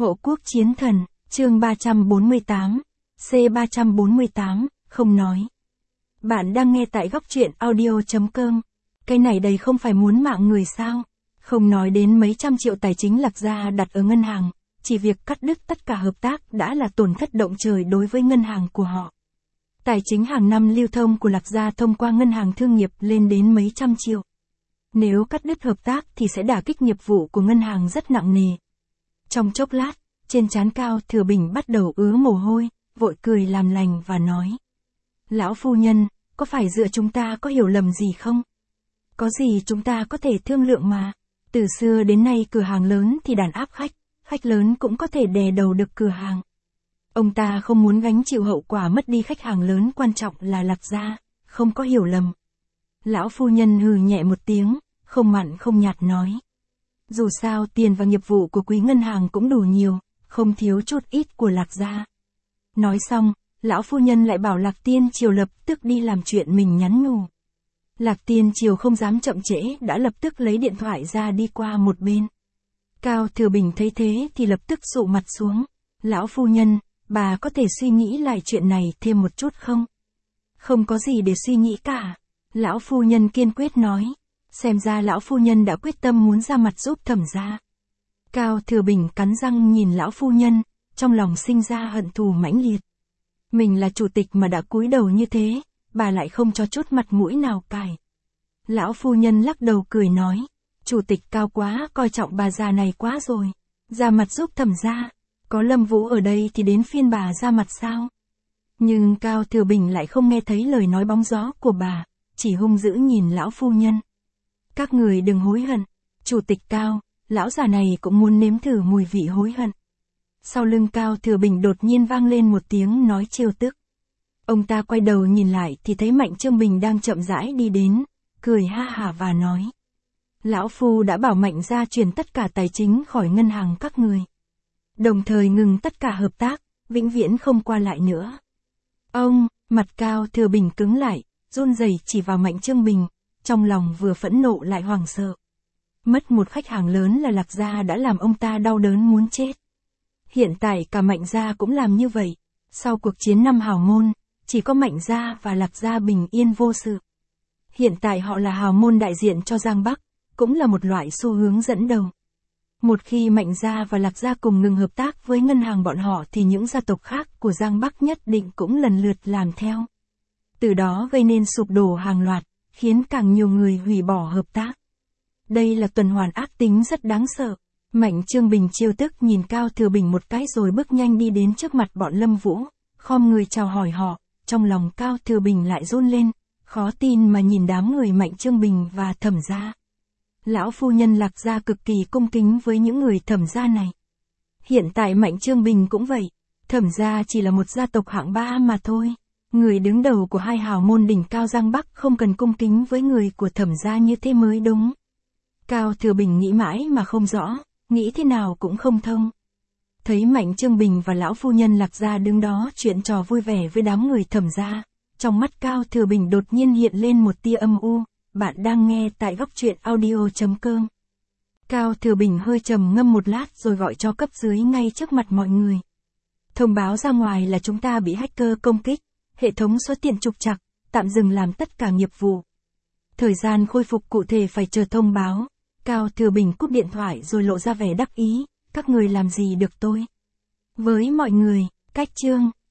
Hộ quốc chiến thần, chương 348, C348, không nói. Bạn đang nghe tại góc truyện audio.com. Cái này đây không phải muốn mạng người sao? Không nói đến mấy trăm triệu tài chính Lạc Gia đặt ở ngân hàng, chỉ việc cắt đứt tất cả hợp tác đã là tổn thất động trời đối với ngân hàng của họ. Tài chính hàng năm lưu thông của Lạc Gia thông qua ngân hàng thương nghiệp lên đến mấy trăm triệu. Nếu cắt đứt hợp tác thì sẽ đả kích nghiệp vụ của ngân hàng rất nặng nề. Trong chốc lát, trên trán Cao Thừa Bình bắt đầu ứa mồ hôi, vội cười làm lành và nói. Lão phu nhân, có phải dựa chúng ta có hiểu lầm gì không? Có gì chúng ta có thể thương lượng mà. Từ xưa đến nay cửa hàng lớn thì đàn áp khách, khách lớn cũng có thể đè đầu được cửa hàng. Ông ta không muốn gánh chịu hậu quả mất đi khách hàng lớn quan trọng là Lạc Gia, không có hiểu lầm. Lão phu nhân hừ nhẹ một tiếng, không mặn không nhạt nói. Dù sao tiền và nghiệp vụ của quý ngân hàng cũng đủ nhiều, không thiếu chút ít của Lạc Gia. Nói xong, lão phu nhân lại bảo Lạc Tiên Triều lập tức đi làm chuyện mình nhắn nhủ. Lạc Tiên Triều không dám chậm trễ đã lập tức lấy điện thoại ra đi qua một bên. Cao Thừa Bình thấy thế thì lập tức sụ mặt xuống. Lão phu nhân, bà có thể suy nghĩ lại chuyện này thêm một chút không? Không có gì để suy nghĩ cả. Lão phu nhân kiên quyết nói. Xem ra lão phu nhân đã quyết tâm muốn ra mặt giúp Thẩm gia. Cao Thừa Bình cắn răng nhìn lão phu nhân, trong lòng sinh ra hận thù mãnh liệt. Mình là chủ tịch mà đã cúi đầu như thế, bà lại không cho chút mặt mũi nào cài. Lão phu nhân lắc đầu cười nói, chủ tịch Cao quá coi trọng bà già này quá rồi, ra mặt giúp Thẩm gia, có Lâm Vũ ở đây thì đến phiên bà ra mặt sao? Nhưng Cao Thừa Bình lại không nghe thấy lời nói bóng gió của bà, chỉ hung dữ nhìn lão phu nhân. Các người đừng hối hận, chủ tịch Cao, lão già này cũng muốn nếm thử mùi vị hối hận. Sau lưng Cao Thừa Bình đột nhiên vang lên một tiếng nói trêu tức. Ông ta quay đầu nhìn lại thì thấy Mạnh Trương Bình đang chậm rãi đi đến, cười ha hả và nói. Lão phu đã bảo Mạnh gia chuyển tất cả tài chính khỏi ngân hàng các người. Đồng thời ngừng tất cả hợp tác, vĩnh viễn không qua lại nữa. Ông, mặt Cao Thừa Bình cứng lại, run rẩy chỉ vào Mạnh Trương Bình, trong lòng vừa phẫn nộ lại hoảng sợ. Mất một khách hàng lớn là Lạc Gia đã làm ông ta đau đớn muốn chết. Hiện tại cả Mạnh gia cũng làm như vậy. Sau cuộc chiến năm hào môn, chỉ có Mạnh gia và Lạc gia bình yên vô sự. Hiện tại họ là hào môn đại diện cho Giang Bắc, cũng là một loại xu hướng dẫn đầu. Một khi Mạnh gia và Lạc gia cùng ngừng hợp tác với ngân hàng bọn họ thì những gia tộc khác của Giang Bắc nhất định cũng lần lượt làm theo. Từ đó gây nên sụp đổ hàng loạt, khiến càng nhiều người hủy bỏ hợp tác. Đây là tuần hoàn ác tính rất đáng sợ. Mạnh Trương Bình trêu tức nhìn Cao Thừa Bình một cái rồi bước nhanh đi đến trước mặt bọn Lâm Vũ, khom người chào hỏi họ, trong lòng Cao Thừa Bình lại run lên, khó tin mà nhìn đám người Mạnh Trương Bình và Thẩm gia. Lão phu nhân Lạc gia cực kỳ cung kính với những người Thẩm gia này. Hiện tại Mạnh Trương Bình cũng vậy, Thẩm gia chỉ là một gia tộc hạng ba mà thôi. Người đứng đầu của hai hào môn đỉnh cao Giang Bắc không cần cung kính với người của Thẩm gia như thế mới đúng. Cao Thừa Bình nghĩ mãi mà không rõ, nghĩ thế nào cũng không thông. Thấy Mạnh Trương Bình và lão phu nhân Lạc gia đứng đó chuyện trò vui vẻ với đám người Thẩm gia, trong mắt Cao Thừa Bình đột nhiên hiện lên một tia âm u. Bạn đang nghe tại góc truyện audio.com. Cao Thừa Bình hơi trầm ngâm một lát rồi gọi cho cấp dưới ngay trước mặt mọi người. Thông báo ra ngoài là chúng ta bị hacker công kích, hệ thống số tiền trục trặc, tạm dừng làm tất cả nghiệp vụ. Thời gian khôi phục cụ thể phải chờ thông báo. Cao Thừa Bình cúp điện thoại rồi lộ ra vẻ đắc ý, các người làm gì được tôi. Với mọi người, cách chương.